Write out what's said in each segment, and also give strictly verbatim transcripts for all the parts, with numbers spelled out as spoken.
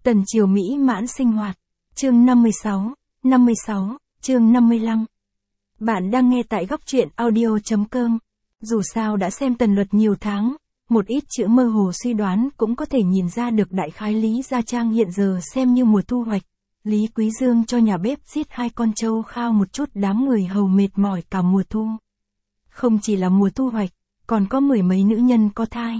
Tần triều mỹ mãn sinh hoạt. Chương năm mươi sáu, năm mươi sáu, chương năm mươi lăm. Bạn đang nghe tại góc truyện audio chấm com. Dù sao đã xem Tần Luật nhiều tháng, một ít chữ mơ hồ suy đoán cũng có thể nhìn ra được đại khái Lý Gia Trang hiện giờ xem như mùa thu hoạch. Lý Quý Dương cho nhà bếp giết hai con trâu khao một chút đám người hầu mệt mỏi cả mùa thu. Không chỉ là mùa thu hoạch, còn có mười mấy nữ nhân có thai.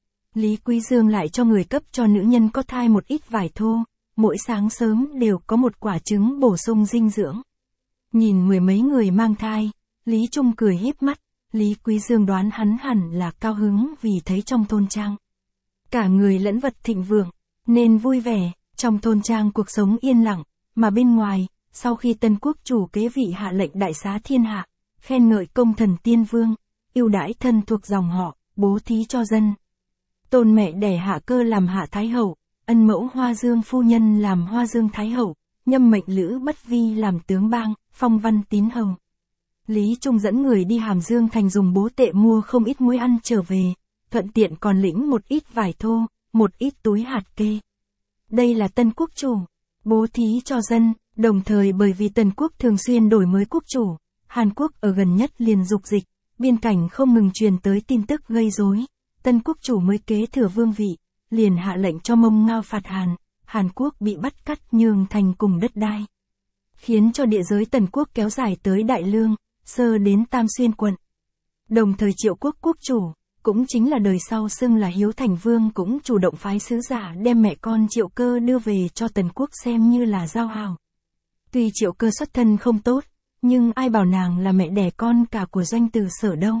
Lý Quý Dương lại cho người cấp cho nữ nhân có thai một ít vải thô, mỗi sáng sớm đều có một quả trứng bổ sung dinh dưỡng. Nhìn mười mấy người mang thai, Lý Trung cười híp mắt, Lý Quý Dương đoán hắn hẳn là cao hứng vì thấy trong thôn trang cả người lẫn vật thịnh vượng, nên vui vẻ, trong thôn trang cuộc sống yên lặng, mà bên ngoài, sau khi Tân quốc chủ kế vị hạ lệnh đại xá thiên hạ, khen ngợi công thần tiên vương, ưu đãi thân thuộc dòng họ, bố thí cho dân. Tôn mẹ đẻ Hạ Cơ làm Hạ Thái Hậu, ân mẫu Hoa Dương phu nhân làm Hoa Dương Thái Hậu, nhâm mệnh Lữ Bất Vi làm tướng bang, phong văn tín hầu. Lý Trung dẫn người đi Hàm Dương thành dùng bố tệ mua không ít muối ăn trở về, thuận tiện còn lĩnh một ít vải thô, một ít túi hạt kê. Đây là Tân quốc chủ, bố thí cho dân, đồng thời bởi vì Tần quốc thường xuyên đổi mới quốc chủ, Hàn Quốc ở gần nhất liền dục dịch, biên cảnh không ngừng truyền tới tin tức gây rối. Tân quốc chủ mới kế thừa vương vị, liền hạ lệnh cho Mông Ngao phạt Hàn, Hàn Quốc bị bắt cắt nhường thành cùng đất đai. Khiến cho địa giới Tần quốc kéo dài tới Đại Lương, sơ đến Tam Xuyên quận. Đồng thời Triệu quốc quốc chủ, cũng chính là đời sau xưng là Hiếu Thành Vương cũng chủ động phái sứ giả đem mẹ con Triệu Cơ đưa về cho Tần quốc xem như là giao hảo. Tuy Triệu Cơ xuất thân không tốt, nhưng ai bảo nàng là mẹ đẻ con cả của Doanh Từ Sở đâu.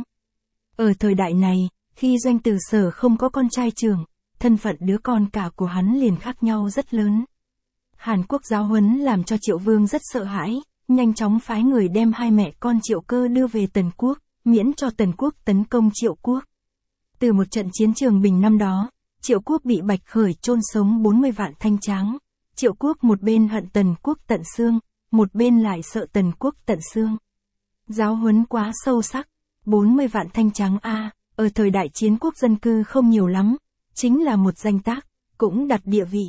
Ở thời đại này, khi Doanh Từ Sở không có con trai trưởng, thân phận đứa con cả của hắn liền khác nhau rất lớn. Hàn Quốc giáo huấn làm cho Triệu Vương rất sợ hãi, nhanh chóng phái người đem hai mẹ con Triệu Cơ đưa về Tần quốc, miễn cho Tần quốc tấn công Triệu quốc. Từ một trận chiến trường Bình năm đó, Triệu quốc bị Bạch Khởi chôn sống bốn mươi vạn thanh tráng. Triệu quốc một bên hận Tần quốc tận xương, một bên lại sợ Tần quốc tận xương. Giáo huấn quá sâu sắc, bốn mươi vạn thanh tráng a. Ở thời đại chiến quốc dân cư không nhiều lắm, chính là một danh tác, cũng đặt địa vị.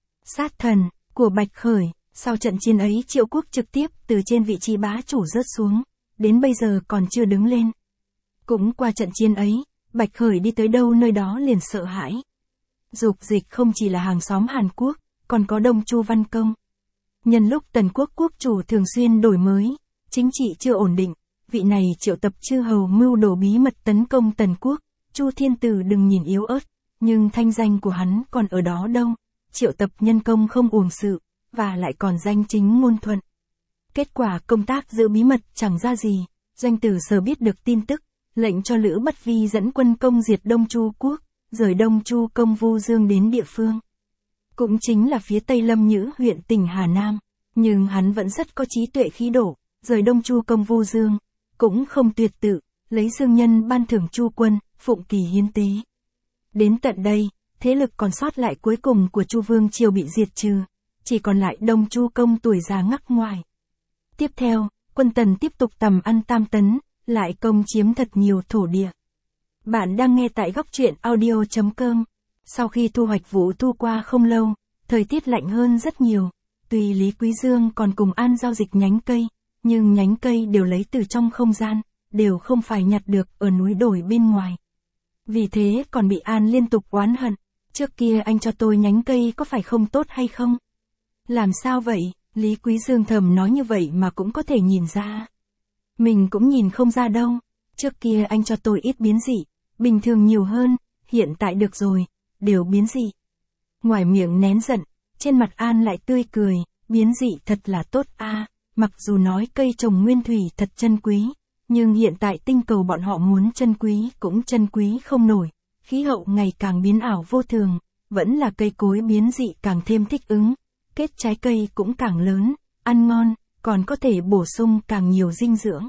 Sát thần, của Bạch Khởi, sau trận chiến ấy Triệu quốc trực tiếp từ trên vị trí bá chủ rớt xuống, đến bây giờ còn chưa đứng lên. Cũng qua trận chiến ấy, Bạch Khởi đi tới đâu nơi đó liền sợ hãi. Dục dịch không chỉ là hàng xóm Hàn Quốc, còn có Đông Chu Văn Công. Nhân lúc Tần quốc quốc chủ thường xuyên đổi mới, chính trị chưa ổn định, vị này triệu tập chư hầu mưu đồ bí mật tấn công Tần quốc, Chu Thiên Tử đừng nhìn yếu ớt, nhưng thanh danh của hắn còn ở đó đâu, triệu tập nhân công không uổng sự, và lại còn danh chính ngôn thuận. Kết quả công tác giữ bí mật chẳng ra gì, Doanh Tử Sở biết được tin tức, lệnh cho Lữ Bất Vi dẫn quân công diệt Đông Chu quốc, rời Đông Chu công Vu Dương đến địa phương. Cũng chính là phía Tây Lâm Nhữ huyện tỉnh Hà Nam, nhưng hắn vẫn rất có trí tuệ khí độ, rời Đông Chu công Vu Dương. Cũng không tuyệt tự, lấy dương nhân ban thưởng Chu quân, phụng kỳ hiến tế. Đến tận đây, thế lực còn sót lại cuối cùng của Chu Vương triều bị diệt trừ, chỉ còn lại Đông Chu công tuổi già ngắc ngoài. Tiếp theo, quân Tần tiếp tục tầm ăn Tam Tấn, lại công chiếm thật nhiều thổ địa. Bạn đang nghe tại góc truyện audio chấm com. Sau khi thu hoạch vụ thu qua không lâu, thời tiết lạnh hơn rất nhiều, tuy Lý Quý Dương còn cùng An giao dịch nhánh cây, nhưng nhánh cây đều lấy từ trong không gian, đều không phải nhặt được ở núi đồi bên ngoài. Vì thế còn bị An liên tục oán hận, trước kia anh cho tôi nhánh cây có phải không tốt hay không? Làm sao vậy? Lý Quý Dương thầm nói như vậy mà cũng có thể nhìn ra. Mình cũng nhìn không ra đâu, trước kia anh cho tôi ít biến dị, bình thường nhiều hơn, hiện tại được rồi, đều biến dị. Ngoài miệng nén giận, trên mặt An lại tươi cười, biến dị thật là tốt a. Mặc dù nói cây trồng nguyên thủy thật chân quý, nhưng hiện tại tinh cầu bọn họ muốn chân quý cũng chân quý không nổi, khí hậu ngày càng biến ảo vô thường, vẫn là cây cối biến dị càng thêm thích ứng, kết trái cây cũng càng lớn, ăn ngon, còn có thể bổ sung càng nhiều dinh dưỡng.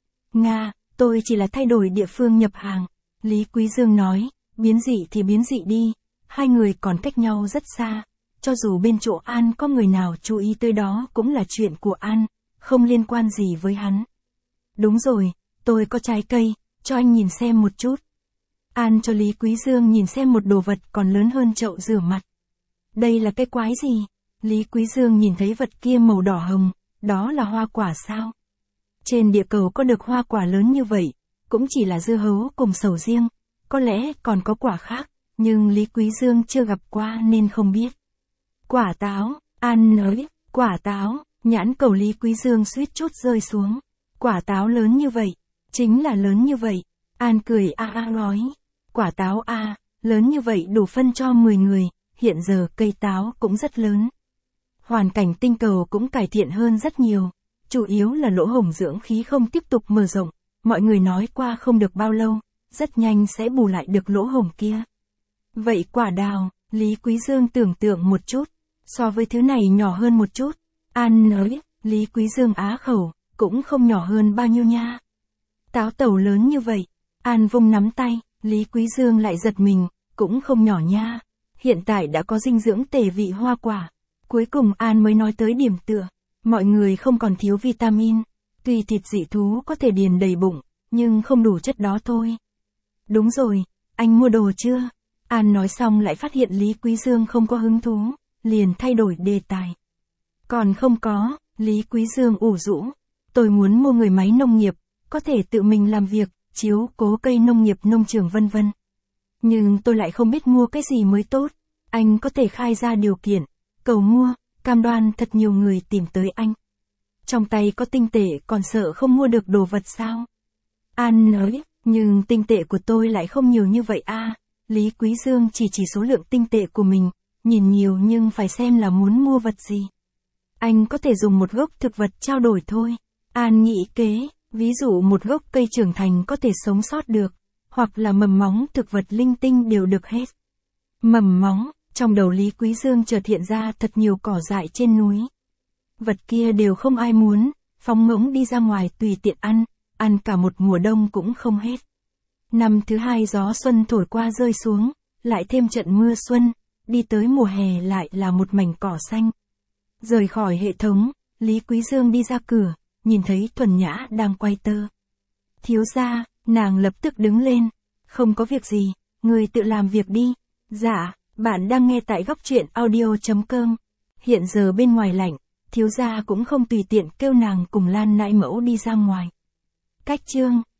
Nga, tôi chỉ là thay đổi địa phương nhập hàng, Lý Quý Dương nói, biến dị thì biến dị đi, hai người còn cách nhau rất xa, cho dù bên chỗ An có người nào chú ý tới đó cũng là chuyện của An. Không liên quan gì với hắn. Đúng rồi, tôi có trái cây, cho anh nhìn xem một chút. An cho Lý Quý Dương nhìn xem một đồ vật còn lớn hơn chậu rửa mặt. đây là cái quái gì? Lý Quý Dương nhìn thấy vật kia màu đỏ hồng, đó là hoa quả sao? Trên địa cầu có được hoa quả lớn như vậy, cũng chỉ là dưa hấu cùng sầu riêng, có lẽ còn có quả khác, nhưng Lý Quý Dương chưa gặp qua nên không biết. Quả táo, An nói, quả táo, nhãn cầu Lý Quý Dương suýt chút rơi xuống. Quả táo lớn như vậy, chính là lớn như vậy. An cười a a nói, quả táo a, lớn như vậy đủ phân cho mười người, hiện giờ cây táo cũng rất lớn. Hoàn cảnh tinh cầu cũng cải thiện hơn rất nhiều, chủ yếu là lỗ hổng dưỡng khí không tiếp tục mở rộng, mọi người nói qua không được bao lâu, rất nhanh sẽ bù lại được lỗ hổng kia. Vậy quả đào, Lý Quý Dương tưởng tượng một chút, so với thứ này nhỏ hơn một chút. An nói, Lý Quý Dương á khẩu, cũng không nhỏ hơn bao nhiêu nha. Táo tàu lớn như vậy, An vung nắm tay, Lý Quý Dương lại giật mình, cũng không nhỏ nha. Hiện tại đã có dinh dưỡng tề vị hoa quả. Cuối cùng An mới nói tới điểm tựa, mọi người không còn thiếu vitamin, tuy thịt dị thú có thể điền đầy bụng, nhưng không đủ chất đó thôi. Đúng rồi, anh mua đồ chưa? An nói xong lại phát hiện Lý Quý Dương không có hứng thú, liền thay đổi đề tài. Còn không có, Lý Quý Dương ủ rũ, tôi muốn mua người máy nông nghiệp, có thể tự mình làm việc, chiếu cố cây nông nghiệp nông trường vân vân. Nhưng tôi lại không biết mua cái gì mới tốt, anh có thể khai ra điều kiện, cầu mua, cam đoan thật nhiều người tìm tới anh. Trong tay có tinh tệ còn sợ không mua được đồ vật sao? An nói, nhưng tinh tệ của tôi lại không nhiều như vậy a. Lý Quý Dương chỉ chỉ số lượng tinh tệ của mình, nhìn nhiều nhưng phải xem là muốn mua vật gì. Anh có thể dùng một gốc thực vật trao đổi thôi. An nghĩ kế, ví dụ một gốc cây trưởng thành có thể sống sót được, hoặc là mầm móng thực vật linh tinh đều được hết. Mầm móng, trong đầu Lý Quý Dương chợt hiện ra thật nhiều cỏ dại trên núi. Vật kia đều không ai muốn, phóng ngỗng đi ra ngoài tùy tiện ăn, ăn cả một mùa đông cũng không hết. Năm thứ hai gió xuân thổi qua rơi xuống, lại thêm trận mưa xuân, đi tới mùa hè lại là một mảnh cỏ xanh. Rời khỏi hệ thống, Lý Quý Dương đi ra cửa, nhìn thấy Thuần Nhã đang quay tơ. Thiếu gia, nàng lập tức đứng lên, không có việc gì, người tự làm việc đi. Dạ, bạn đang nghe tại góc truyện audio chấm com. Hiện giờ bên ngoài lạnh, thiếu gia cũng không tùy tiện kêu nàng cùng Lan Nãi Mẫu đi ra ngoài. Cách chương